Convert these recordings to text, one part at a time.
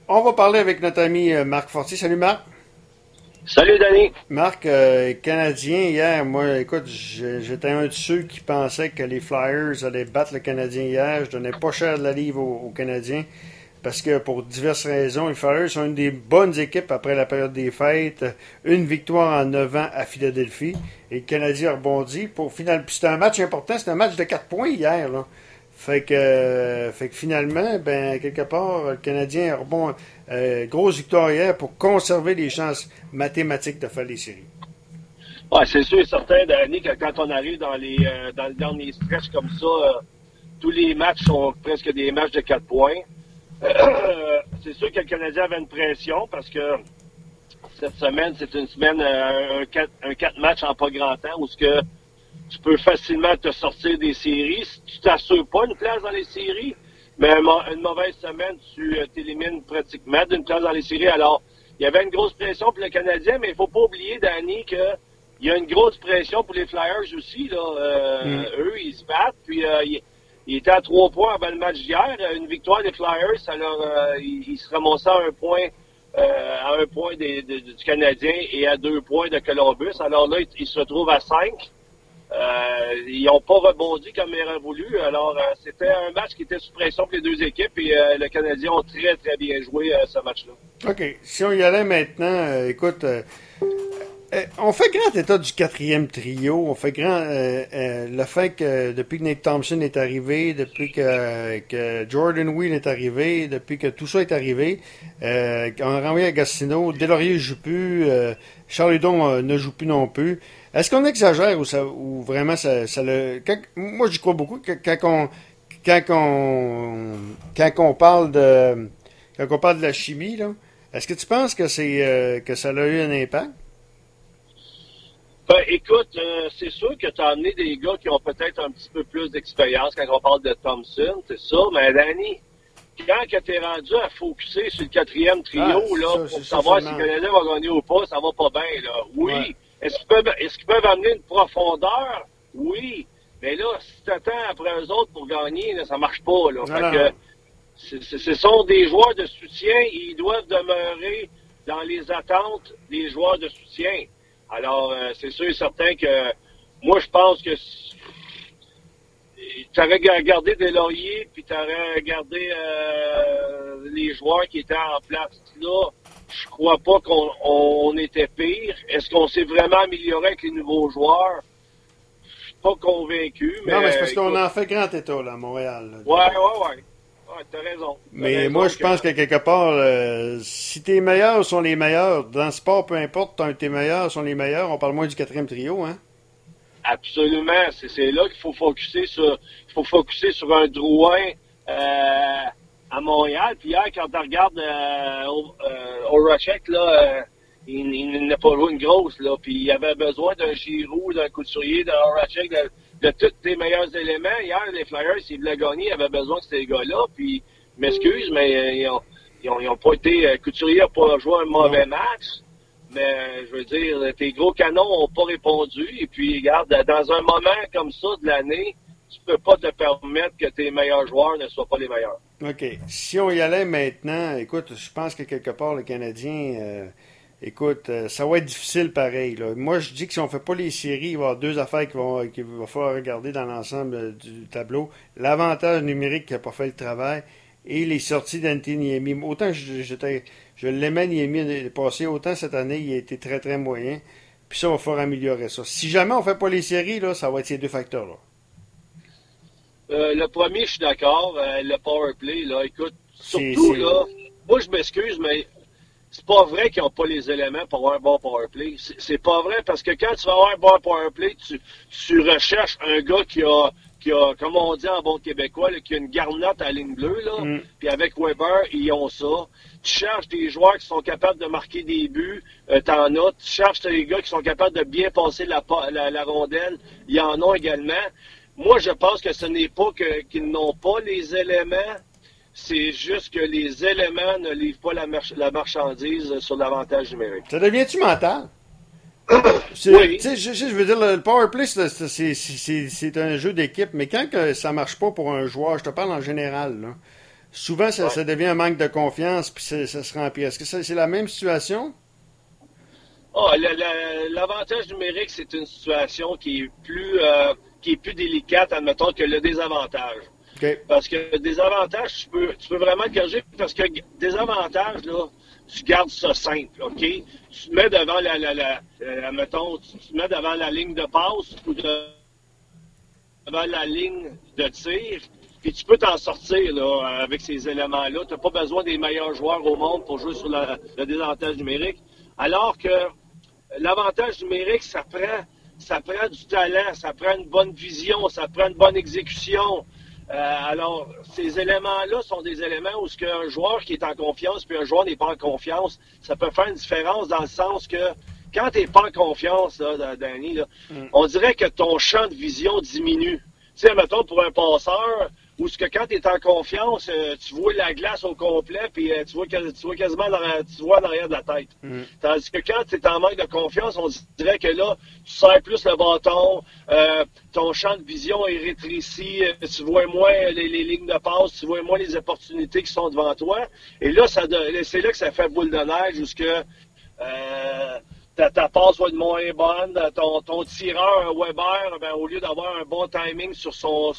On va parler avec notre ami Marc Fortier. Salut Marc. Salut, Danny. Marc, Canadien, hier, moi, écoute, j'étais un de ceux qui pensaient que les Flyers allaient battre le Canadien hier. Je donnais pas cher de la livre aux Canadiens parce que pour diverses raisons, les Flyers sont une des bonnes équipes après la période des fêtes. Une victoire en 9 ans à Philadelphie et le Canadien a rebondi pour final. Puis c'était un match important, c'était un match de 4 points hier, là. Fait que finalement, ben, quelque part, le Canadien a grosse victoire hier pour conserver les chances mathématiques de faire les séries. Ouais, c'est sûr et certain, Danny, que quand on arrive dans le dernier stretch comme ça, tous les matchs sont presque des matchs de 4 points. C'est sûr que le Canadien avait une pression parce que cette semaine, c'est une semaine, un 4 matchs en pas grand temps où ce que tu peux facilement te sortir des séries. Si tu t'assures pas une place dans les séries, mais une mauvaise semaine, tu t'élimines pratiquement d'une place dans les séries. Alors, il y avait une grosse pression pour le Canadien, mais il faut pas oublier, Danny, qu'il y a une grosse pression pour les Flyers aussi. Là. Eux, ils se battent. Puis, ils étaient à 3 points avant le match d'hier. Une victoire des Flyers, alors ils se ramassaient à un point du Canadien et à 2 points de Columbus. Alors là, ils se retrouvent à 5. Ils n'ont pas rebondi comme ils auraient voulu. Alors, c'était un match qui était sous pression pour les deux équipes et le Canadien ont très, très bien joué ce match-là. OK. Si on y allait maintenant, écoute, on fait grand état du quatrième trio. On fait grand le fait que depuis que Nate Thompson est arrivé, depuis que Jordan Wheel est arrivé, depuis que tout ça est arrivé, on a renvoyé Agostino, Deslauriers ne joue plus, Charles Hudon ne joue plus non plus. Est-ce qu'on exagère ou vraiment ça le. Moi, j'y crois beaucoup quand on parle de la chimie, là, est-ce que tu penses que que ça a eu un impact? Ben, écoute, c'est sûr que tu as amené des gars qui ont peut-être un petit peu plus d'expérience quand on parle de Thompson, c'est ça, mais Danny, quand tu es rendu à focusser sur le quatrième trio, pour savoir si le Canadien va gagner ou pas, ça va pas bien, là. Oui. Ouais. Est-ce qu'ils peuvent amener une profondeur? Oui. Mais là, si tu attends après eux autres pour gagner, là, ça marche pas, là. Fait que ce sont des joueurs de soutien et ils doivent demeurer dans les attentes des joueurs de soutien. Alors, c'est sûr et certain que moi, je pense que tu aurais gardé Deslauriers, puis tu aurais gardé les joueurs qui étaient en place là. Je crois pas qu'on était pire. Est-ce qu'on s'est vraiment amélioré avec les nouveaux joueurs? Je suis pas convaincu, mais... Non, mais c'est parce qu'on en fait grand état, là, à Montréal. Là. Ouais, t'as raison. Mais moi, je pense que quelque part, si tes meilleurs sont les meilleurs, dans le sport, peu importe, tes meilleurs sont les meilleurs, on parle moins du quatrième trio, hein? Absolument. C'est là qu'il faut focusser sur un Drouin à Montréal. Puis hier, quand tu regardes Horachek, là, il n'a pas joué une grosse, là. Puis il avait besoin d'un Giroud, d'un Couturier, d'un Horachek, de tous tes meilleurs éléments. Hier, les Flyers, s'ils voulaient gagner, ils avaient besoin de ces gars-là. Puis, m'excuse, mais ils ont pas été... Couturier n'a pas joué un mauvais match. Mais, je veux dire, tes gros canons n'ont pas répondu. Et puis, regarde, dans un moment comme ça de l'année, tu peux pas te permettre que tes meilleurs joueurs ne soient pas les meilleurs. OK. Si on y allait maintenant, écoute, je pense que quelque part, le Canadien... écoute, ça va être difficile pareil. Là. Moi, je dis que si on ne fait pas les séries, il va y avoir deux affaires qu'il va falloir regarder dans l'ensemble du tableau. L'avantage numérique qui n'a pas fait le travail et les sorties d'Anthony Niemi. Autant je l'aimais Niemi l'année passée, autant cette année, il a été très, très moyen. Puis ça, il va falloir améliorer ça. Si jamais on ne fait pas les séries, là, ça va être ces deux facteurs-là. Le premier, je suis d'accord. Le power play, là, écoute, surtout, là, moi, je m'excuse, mais... C'est pas vrai qu'ils n'ont pas les éléments pour avoir un bon powerplay. C'est pas vrai parce que quand tu vas avoir un bon powerplay, tu recherches un gars qui a, comme on dit en bon québécois, là, qui a une garnotte à ligne bleue, là. Puis avec Weber, ils ont ça. Tu cherches des joueurs qui sont capables de marquer des buts, t'en as. Tu cherches des gars qui sont capables de bien passer la rondelle, il y en a également. Moi, je pense que ce n'est pas qu'ils n'ont pas les éléments. C'est juste que les éléments ne livrent pas la marchandise sur l'avantage numérique. Ça devient-tu mental? Oui. Je veux dire, le powerplay, c'est un jeu d'équipe, mais quand que ça marche pas pour un joueur, je te parle en général, là, souvent, Ouais. ça devient un manque de confiance, puis ça se remplit. Est-ce que c'est la même situation? Ah, l'avantage numérique, c'est une situation qui est plus délicate, admettons, que le désavantage. OK. Parce que des avantages, tu peux vraiment te corriger, parce que des avantages, là, tu gardes ça simple, OK? Tu te mets devant admettons, tu te mets devant la ligne de passe ou devant la ligne de tir, puis tu peux t'en sortir là, avec ces éléments-là. Tu n'as pas besoin des meilleurs joueurs au monde pour jouer sur le désavantage numérique. Alors que l'avantage numérique, ça prend du talent, ça prend une bonne vision, ça prend une bonne exécution. Alors, ces éléments-là sont des éléments où ce qu'un joueur qui est en confiance puis un joueur n'est pas en confiance, ça peut faire une différence dans le sens que quand tu n'es pas en confiance, là, Danny, là, on dirait que ton champ de vision diminue. Tu sais, mettons, pour un passeur, où ce que quand tu es en confiance, tu vois la glace au complet, puis tu vois quasiment tu vois en arrière de la tête. Tandis que quand tu es en manque de confiance, on dirait que là, tu serres plus le bâton, ton champ de vision est rétréci, tu vois moins les lignes de passe, tu vois moins les opportunités qui sont devant toi. Et là, c'est là que ça fait boule de neige, où ce que ta passe va être moins bonne, ton tireur Weber, ben, au lieu d'avoir un bon timing sur son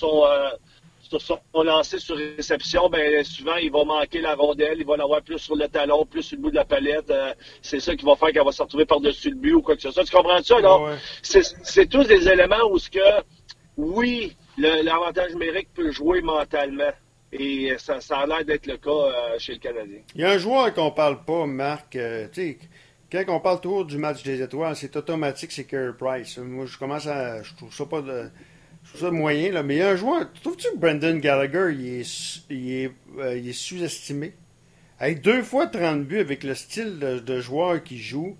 lancer sur réception, ben souvent il va manquer la rondelle, il va l'avoir plus sur le talon, plus sur le bout de la palette. C'est ça qui va faire qu'elle va se retrouver par-dessus le but ou quoi que ce soit. Tu comprends ça, là? Ouais. C'est tous des éléments où ce que, oui, l'avantage numérique peut jouer mentalement. Et ça a l'air d'être le cas chez le Canadien. Il y a un joueur qu'on parle pas, Marc. Tu sais, quand on parle toujours du match des étoiles, c'est automatique, c'est Carey Price. Moi, je trouve ça pas de. Je trouve ça moyen, là. Mais il y a un joueur. Trouves-tu que Brendan Gallagher, il est sous-estimé? Avec 2 fois 30 buts avec le style de joueur qu'il joue,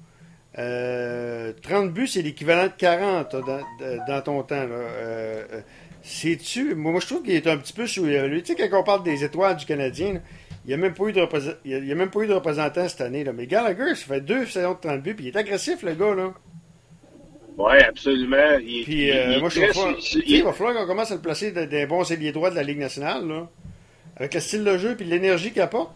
30 buts, c'est l'équivalent de 40 là, dans ton temps. Là. Sais-tu? Moi, je trouve qu'il est un petit peu sous-évalué. Tu sais, quand on parle des étoiles du Canadien, là, il n'y a même pas eu de représentant cette année. Là. Mais Gallagher, ça fait 2 saisons de 30 buts, puis il est agressif, le gars. Là. Oui, absolument. Puis moi, je trouve il va falloir qu'on commence à le placer des bons ailiers droits de la Ligue nationale. Là, avec le style de jeu et l'énergie qu'il apporte.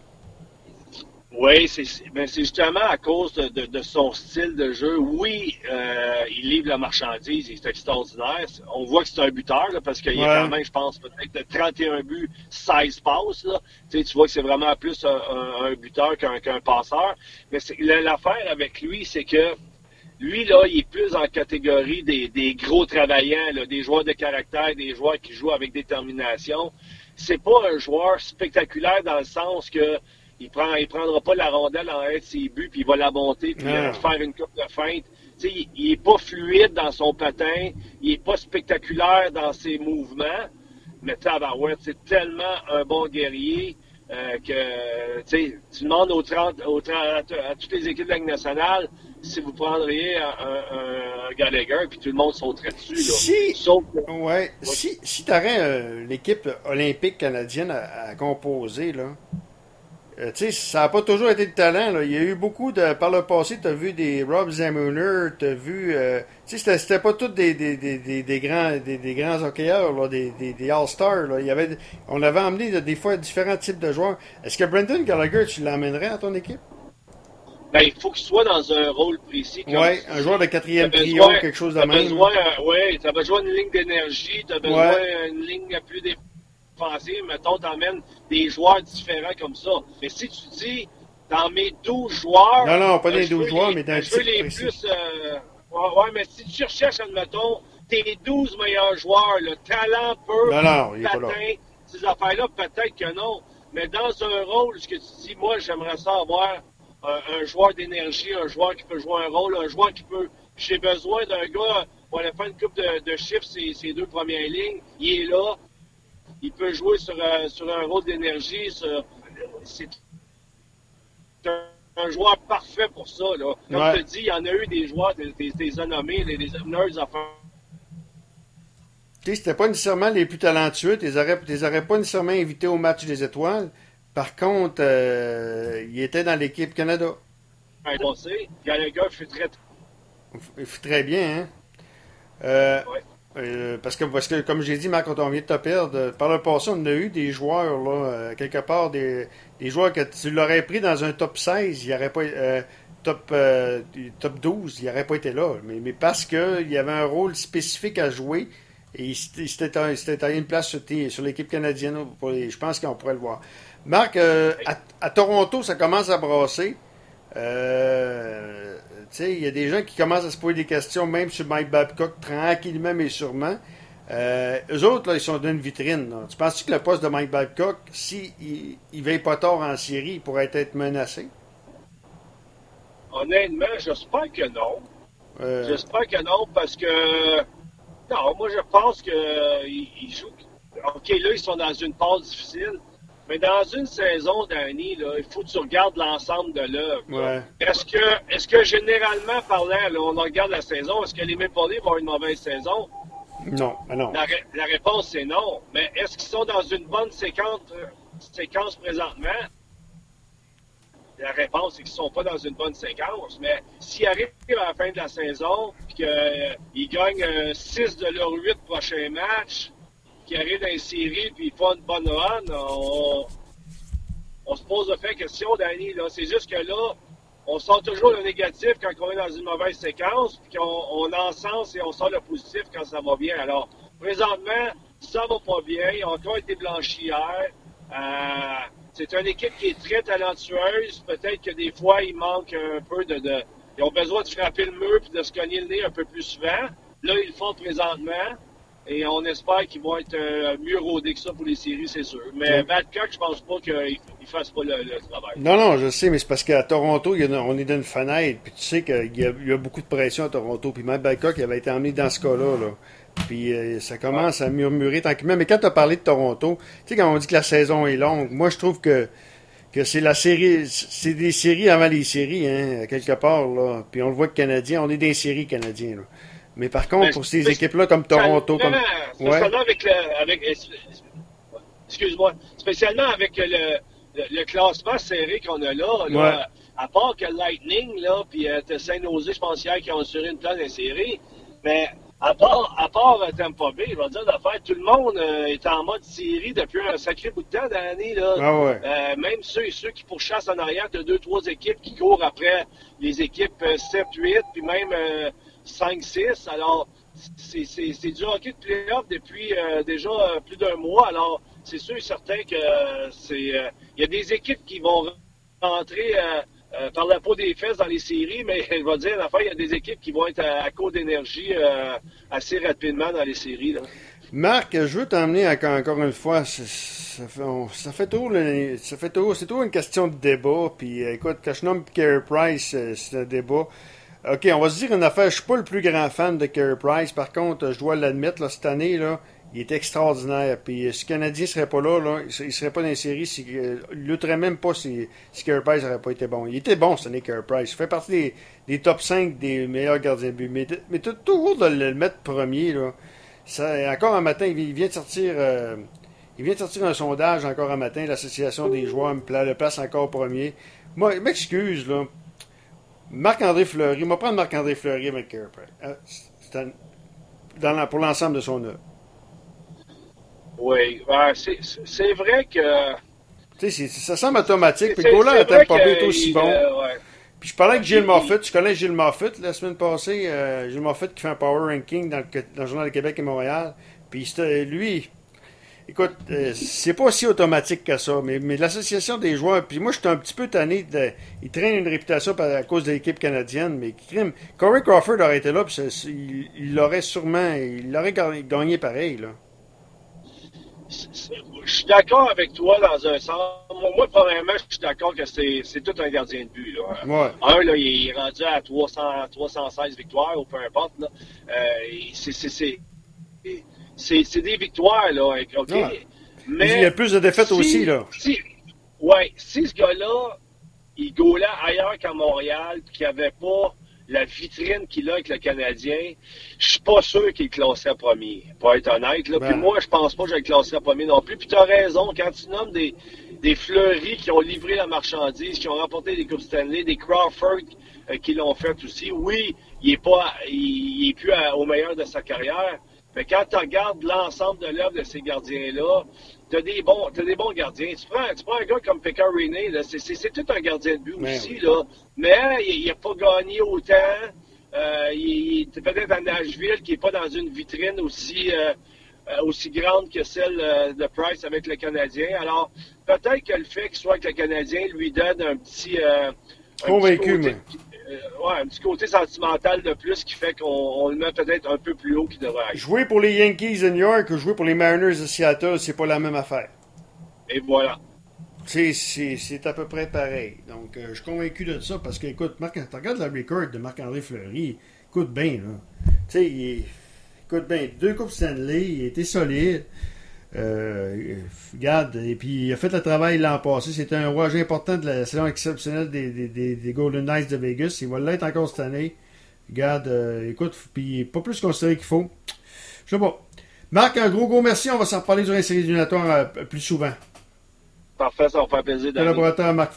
Oui, c'est justement à cause de son style de jeu. Oui, il livre la marchandise, il est extraordinaire. On voit que c'est un buteur, là, parce qu'il y a quand même, je pense, peut-être de 31 buts, 16 passes. Là. Tu vois que c'est vraiment plus un buteur qu'un passeur. Mais l'affaire avec lui, c'est que lui, là, il est plus en catégorie des gros travaillants, là, des joueurs de caractère, des joueurs qui jouent avec détermination. C'est pas un joueur spectaculaire dans le sens que il prendra pas la rondelle en un de ses buts, puis il va la monter, puis faire une coupe de feinte. Il est pas fluide dans son patin, il est pas spectaculaire dans ses mouvements, mais tabarouette, c'est tellement un bon guerrier que tu demandes à toutes les équipes de la Ligue nationale si vous prendriez un Gallagher, puis tout le monde sauterait dessus. Là. Si tu aurais l'équipe olympique canadienne à composer, là, tu sais, ça n'a pas toujours été de talent. Là. Il y a eu beaucoup de. Par le passé, tu as vu des Rob Zamuner, tu as vu. Tu sais, c'était pas tous des grands hockeyeurs, là, des All-Stars. Là. On avait emmené des fois différents types de joueurs. Est-ce que Brendan Gallagher, tu l'emmènerais à ton équipe? Ben, il faut qu'il soit dans un rôle précis. Oui, un joueur de quatrième trio, quelque chose de même. Oui, tu as besoin d'une ligne d'énergie, tu as besoin d'une ligne plus défensive. Mettons, t'emmènes des joueurs différents comme ça. Mais si tu dis, dans mes 12 joueurs... Non, pas des 12 joueurs, mais dans un type les précis. Plus, mais si tu recherches, admettons, tes 12 meilleurs joueurs, le talent pur, patin, ces affaires-là, peut-être que non. Mais dans un rôle, ce que tu dis, moi, j'aimerais ça avoir un joueur d'énergie, un joueur qui peut jouer un rôle, un joueur qui peut... J'ai besoin d'un gars pour aller faire une coupe de chiffres, ces 2 premières lignes. Il est là. Il peut jouer sur un rôle d'énergie. C'est un joueur parfait pour ça. Là. Comme tu dis, il y en a eu des joueurs, des anommés, des Nerds, enfin. Tu sais, c'était pas nécessairement les plus talentueux. Tu les aurais pas nécessairement invités au match des étoiles. Par contre, il était dans l'équipe Canada. Gallagher fait très bien, hein? Parce que, comme j'ai dit, Marc, quand on vient de te perdre, par le passé, on a eu des joueurs, là, quelque part, des joueurs que tu l'aurais pris dans un top 16, il n'y aurait pas, top 12, il n'aurait pas été là. Mais parce qu'il y avait un rôle spécifique à jouer, et c'était taillé une place sur l'équipe canadienne. Je pense qu'on pourrait le voir. Marc, à Toronto, ça commence à brasser. Il y a des gens qui commencent à se poser des questions, même sur Mike Babcock, tranquillement mais sûrement. Eux autres, là, ils sont dans une vitrine. Là. Tu penses-tu que le poste de Mike Babcock, s'il ne veille pas tard en série, il pourrait être menacé? Honnêtement, j'espère que non. J'espère que non, parce que non, moi je pense qu'ils jouent. OK, là, ils sont dans une phase difficile. Mais dans une saison d'année, là, il faut que tu regardes l'ensemble de l'œuvre. Ouais. Est-ce que généralement parlant, là, on regarde la saison, est-ce que les Maple Leafs vont avoir une mauvaise saison? Non, non. La réponse, c'est non. Mais est-ce qu'ils sont dans une bonne séquence présentement? La réponse, c'est qu'ils ne sont pas dans une bonne séquence. Mais s'ils arrivent à la fin de la saison et qu'ils gagnent 6 de leurs 8 prochains matchs, qui arrivent dans les séries puis ils font une bonne run, on se pose de fait question, Danny. Là. C'est juste que là, on sort toujours le négatif quand on est dans une mauvaise séquence, puis qu'on encense et on sort le positif quand ça va bien. Alors, présentement, ça va pas bien. Ils ont encore été blanchis hier. C'est une équipe qui est très talentueuse. Peut-être que des fois, il manque un peu ils ont besoin de frapper le mur et de se cogner le nez un peu plus souvent. Là, ils le font présentement. Et on espère qu'ils vont être mieux rodés que ça pour les séries, c'est sûr. Mais Babcock, je pense pas qu'il ne fasse pas le travail. Non, non, je sais, mais c'est parce qu'à Toronto, on est dans une fenêtre. Puis tu sais qu'il y a beaucoup de pression à Toronto. Puis même Babcock, il avait été emmené dans ce cas-là. Là. Puis ça commence à murmurer tranquillement. Mais quand tu as parlé de Toronto, tu sais, quand on dit que la saison est longue, moi, je trouve que c'est la série, c'est des séries avant les séries, hein, quelque part. Là. Puis on le voit que Canadiens, on est des séries Canadiens. Là. Mais par contre, pour ces équipes-là comme Toronto, spécialement excuse-moi, spécialement avec le classement serré qu'on a là, à part que Lightning, là, puis Saint-Nosé, je pense hier, qui ont assuré une place des séries, mais à part Tampa Bay, je vais dire d'affaire, tout le monde est en mode série depuis un sacré bout de temps dans l'année. Là. Même ceux qui pourchassent en arrière, tu as 2-3 équipes qui courent après les équipes 7-8, puis même 5-6. Alors, c'est du hockey de play-off depuis déjà plus d'un mois. Alors, c'est sûr et certain que il y a des équipes qui vont rentrer par la peau des fesses dans les séries, mais je vais dire, il y a des équipes qui vont être à court d'énergie assez rapidement dans les séries. Là. Marc, je veux t'emmener encore une fois. Ça fait toujours c'est toujours une question de débat. Puis écoute, quand je nomme Carey Price, c'est un débat. OK, on va se dire une affaire. Je suis pas le plus grand fan de Carey Price. Par contre, je dois l'admettre, là, cette année, là, il est extraordinaire. Puis si le Canadien serait pas là, il serait pas dans les séries. Il lutterait même pas si Carey Price n'aurait pas été bon. Il était bon cette année, Carey Price. Il fait partie des top 5 des meilleurs gardiens de but. Mais toujours de le mettre premier, là. Encore un matin, il vient de sortir. Il vient de sortir un sondage encore un matin. L'Association des joueurs le place encore premier. Moi, il m'excuse, là. Marc-André Fleury, on va prendre Marc-André Fleury avec Carey Price. Pour l'ensemble de son œuvre. Oui, c'est vrai que. Tu sais, ça semble automatique. Puis le goaler à Tampa Bay est aussi bon. Puis je parlais avec Gilles Moffett. Tu connais Gilles Moffett la semaine passée. Gilles Moffett qui fait un power ranking dans le Journal de Québec et Montréal. Puis lui. Écoute, c'est pas si automatique que ça, mais l'association des joueurs, puis moi je suis un petit peu tanné, il traîne une réputation à cause de l'équipe canadienne, mais Corey Crawford aurait été là, puis il l'aurait gagné pareil, là. Je suis d'accord avec toi dans un sens. Moi, premièrement, je suis d'accord que c'est tout un gardien de but. Là. Ouais. Un, là, il est rendu à 316 victoires, ou peu importe. Là. C'est des victoires, là, OK? Ouais. Mais il y a plus de défaites aussi, là. Si ce gars-là, il gaulait ailleurs qu'à Montréal, puis qu'il n'avait pas la vitrine qu'il a avec le Canadien, je suis pas sûr qu'il classerait premier, pour être honnête. Là. Puis moi, je pense pas que je le classerais premier non plus. Puis tu as raison, quand tu nommes des Fleury qui ont livré la marchandise, qui ont remporté des Coupes Stanley, des Crawford qui l'ont fait aussi, oui, il est plus au meilleur de sa carrière, Mais quand tu regardes l'ensemble de l'œuvre de ces gardiens-là, tu as des bons gardiens. Tu prends un gars comme Pecorine, là, c'est tout un gardien de but aussi, là. Mais il n'a pas gagné autant. Il est peut-être à Nashville, qui n'est pas dans une vitrine aussi grande que celle de Price avec le Canadien. Alors, peut-être que le fait qu'il soit avec le Canadien lui donne un petit côté sentimental de plus qui fait qu'on le met peut-être un peu plus haut qu'il devrait être. Jouer pour les Yankees de New York ou jouer pour les Mariners de Seattle, c'est pas la même affaire. Et voilà. C'est à peu près pareil. Donc, je suis convaincu de ça parce que, écoute, tu regardes la record de Marc-André Fleury, écoute bien, là. Tu sais, écoute bien, 2 Coupes Stanley, il était solide. Regarde, et puis il a fait le travail l'an passé. C'était un rouage important de la saison exceptionnelle des Golden Knights de Vegas. Il va l'être encore cette année. Regarde, écoute, puis pas plus considéré qu'il faut. Je sais pas. Marc, un gros merci. On va s'en reparler durant les séries éliminatoires plus souvent. Parfait, ça va faire plaisir. Collaborateur Marc